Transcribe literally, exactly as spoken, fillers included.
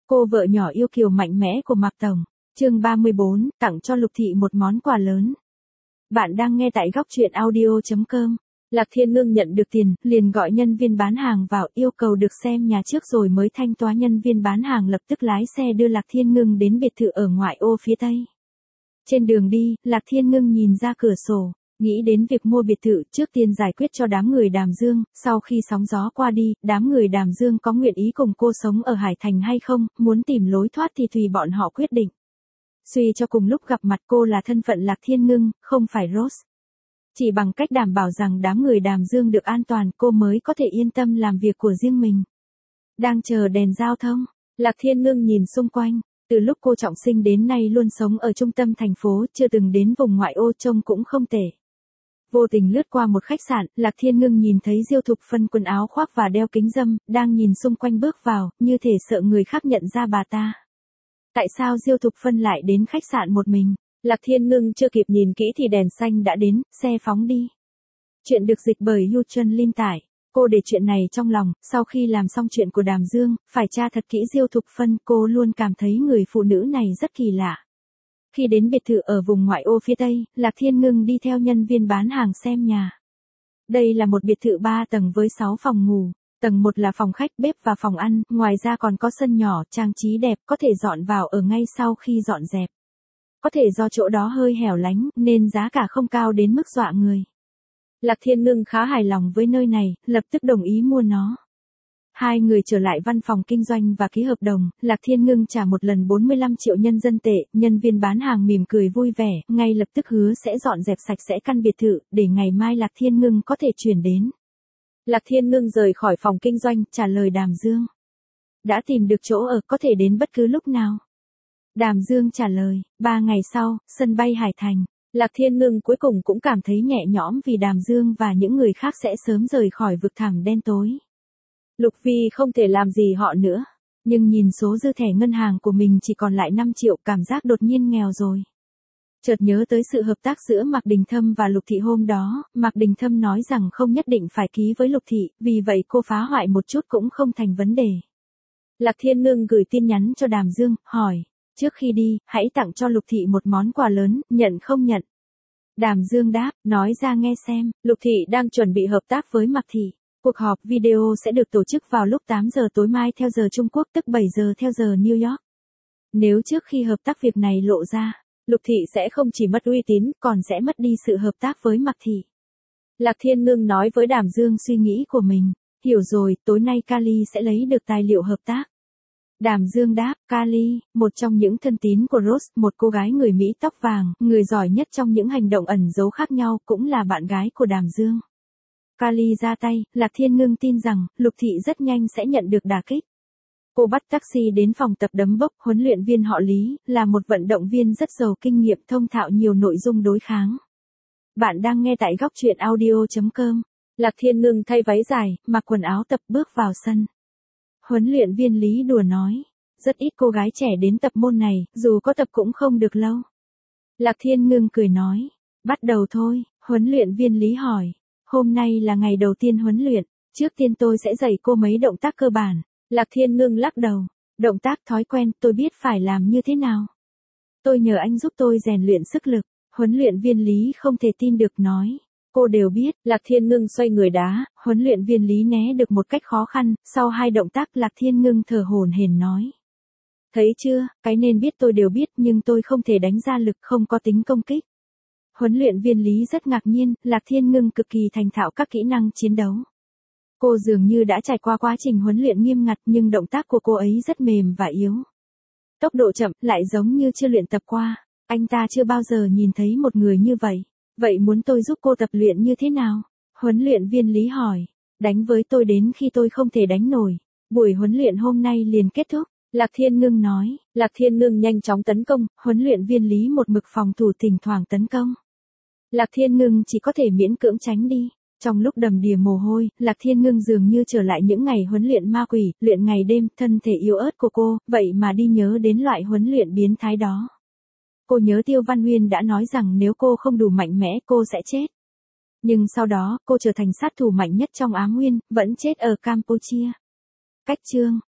Cô vợ nhỏ yêu kiều mạnh mẽ của Mạc Tổng. Chương ba mươi bốn, tặng cho Lục Thị một món quà lớn. Bạn đang nghe tại góc truyện audio chấm com. Lạc Thiên Ngưng nhận được tiền, liền gọi nhân viên bán hàng vào yêu cầu được xem nhà trước rồi mới thanh toán. Nhân viên bán hàng lập tức lái xe đưa Lạc Thiên Ngưng đến biệt thự ở ngoại ô phía Tây. Trên đường đi, Lạc Thiên Ngưng nhìn ra cửa sổ, nghĩ đến việc mua biệt thự trước tiên giải quyết cho đám người Đàm Dương, sau khi sóng gió qua đi, đám người Đàm Dương có nguyện ý cùng cô sống ở Hải Thành hay không, muốn tìm lối thoát thì tùy bọn họ quyết định. Suy cho cùng lúc gặp mặt cô là thân phận Lạc Thiên Ngưng, không phải Rose. Chỉ bằng cách đảm bảo rằng đám người Đàm Dương được an toàn cô mới có thể yên tâm làm việc của riêng mình. Đang chờ đèn giao thông, Lạc Thiên Ngưng nhìn xung quanh. Từ lúc cô trọng sinh đến nay luôn sống ở trung tâm thành phố, chưa từng đến vùng ngoại ô, trông cũng không tệ. Vô tình lướt qua một khách sạn, Lạc Thiên Ngưng nhìn thấy Diêu Thục Phân quần áo khoác và đeo kính râm, đang nhìn xung quanh bước vào, như thể sợ người khác nhận ra bà ta. Tại sao Diêu Thục Phân lại đến khách sạn một mình? Lạc Thiên Ngưng chưa kịp nhìn kỹ thì đèn xanh đã đến, xe phóng đi. Chuyện được dịch bởi Yu Chân Linh tải. Cô để chuyện này trong lòng, sau khi làm xong chuyện của Đàm Dương, phải tra thật kỹ Diêu Thục Phân, cô luôn cảm thấy người phụ nữ này rất kỳ lạ. Khi đến biệt thự ở vùng ngoại ô phía Tây, Lạc Thiên Ngưng đi theo nhân viên bán hàng xem nhà. Đây là một biệt thự ba tầng với sáu phòng ngủ. Tầng một là phòng khách, bếp và phòng ăn, ngoài ra còn có sân nhỏ, trang trí đẹp, có thể dọn vào ở ngay sau khi dọn dẹp. Có thể do chỗ đó hơi hẻo lánh, nên giá cả không cao đến mức dọa người. Lạc Thiên Ngưng khá hài lòng với nơi này, lập tức đồng ý mua nó. Hai người trở lại văn phòng kinh doanh và ký hợp đồng, Lạc Thiên Ngưng trả một lần bốn mươi lăm triệu nhân dân tệ, nhân viên bán hàng mỉm cười vui vẻ, ngay lập tức hứa sẽ dọn dẹp sạch sẽ căn biệt thự, để ngày mai Lạc Thiên Ngưng có thể chuyển đến. Lạc Thiên Ngưng rời khỏi phòng kinh doanh, trả lời Đàm Dương. Đã tìm được chỗ ở, có thể đến bất cứ lúc nào. Đàm Dương trả lời, ba ngày sau, sân bay Hải Thành. Lạc Thiên Ngưng cuối cùng cũng cảm thấy nhẹ nhõm vì Đàm Dương và những người khác sẽ sớm rời khỏi vực thẳm đen tối. Lục Vi không thể làm gì họ nữa, nhưng nhìn số dư thẻ ngân hàng của mình chỉ còn lại năm triệu, cảm giác đột nhiên nghèo rồi. Chợt nhớ tới sự hợp tác giữa Mạc Đình Thâm và Lục Thị hôm đó, Mạc Đình Thâm nói rằng không nhất định phải ký với Lục Thị, vì vậy cô phá hoại một chút cũng không thành vấn đề. Lạc Thiên Ngưng gửi tin nhắn cho Đàm Dương, hỏi, trước khi đi, hãy tặng cho Lục Thị một món quà lớn, nhận không nhận? Đàm Dương đáp, nói ra nghe xem. Lục Thị đang chuẩn bị hợp tác với Mạc Thị. Cuộc họp video sẽ được tổ chức vào lúc tám giờ tối mai theo giờ Trung Quốc, tức bảy giờ theo giờ New York. Nếu trước khi hợp tác việc này lộ ra, Lục Thị sẽ không chỉ mất uy tín, còn sẽ mất đi sự hợp tác với Mạc Thị. Lạc Thiên Ngưng nói với Đàm Dương suy nghĩ của mình. Hiểu rồi, tối nay Kali sẽ lấy được tài liệu hợp tác. Đàm Dương đáp, Kali, một trong những thân tín của Rose, một cô gái người Mỹ tóc vàng, người giỏi nhất trong những hành động ẩn giấu khác nhau, cũng là bạn gái của Đàm Dương. Kali ra tay, Lạc Thiên Ngưng tin rằng, Lục Thị rất nhanh sẽ nhận được đả kích. Cô bắt taxi đến phòng tập đấm bốc, huấn luyện viên họ Lý, là một vận động viên rất giàu kinh nghiệm, thông thạo nhiều nội dung đối kháng. Bạn đang nghe tại góc truyện audio chấm com. Lạc Thiên Ngưng thay váy dài, mặc quần áo tập bước vào sân. Huấn luyện viên Lý đùa nói, rất ít cô gái trẻ đến tập môn này, dù có tập cũng không được lâu. Lạc Thiên Ngưng cười nói, bắt đầu thôi. Huấn luyện viên Lý hỏi, hôm nay là ngày đầu tiên huấn luyện, trước tiên tôi sẽ dạy cô mấy động tác cơ bản. Lạc Thiên Ngưng lắc đầu, động tác thói quen, tôi biết phải làm như thế nào. Tôi nhờ anh giúp tôi rèn luyện sức lực. Huấn luyện viên Lý không thể tin được nói, cô đều biết. Lạc Thiên Ngưng xoay người đá, huấn luyện viên Lý né được một cách khó khăn, sau hai động tác Lạc Thiên Ngưng thở hổn hển nói. Thấy chưa, cái nên biết tôi đều biết nhưng tôi không thể đánh ra lực, không có tính công kích. Huấn luyện viên Lý rất ngạc nhiên, Lạc Thiên Ngưng cực kỳ thành thạo các kỹ năng chiến đấu. Cô dường như đã trải qua quá trình huấn luyện nghiêm ngặt nhưng động tác của cô ấy rất mềm và yếu. Tốc độ chậm, lại giống như chưa luyện tập qua. Anh ta chưa bao giờ nhìn thấy một người như vậy. Vậy muốn tôi giúp cô tập luyện như thế nào? Huấn luyện viên Lý hỏi. Đánh với tôi đến khi tôi không thể đánh nổi. Buổi huấn luyện hôm nay liền kết thúc. Lạc Thiên Ngưng nói. Lạc Thiên Ngưng nhanh chóng tấn công, huấn luyện viên Lý một mực phòng thủ thỉnh thoảng tấn công. Lạc Thiên Ngưng chỉ có thể miễn cưỡng tránh đi. Trong lúc đầm đìa mồ hôi, Lạc Thiên Ngưng dường như trở lại những ngày huấn luyện ma quỷ, luyện ngày đêm, thân thể yếu ớt của cô, vậy mà đi nhớ đến loại huấn luyện biến thái đó. Cô nhớ Tiêu Văn Huyên đã nói rằng nếu cô không đủ mạnh mẽ cô sẽ chết. Nhưng sau đó, cô trở thành sát thủ mạnh nhất trong Á Nguyên, vẫn chết ở Campuchia. Cách chương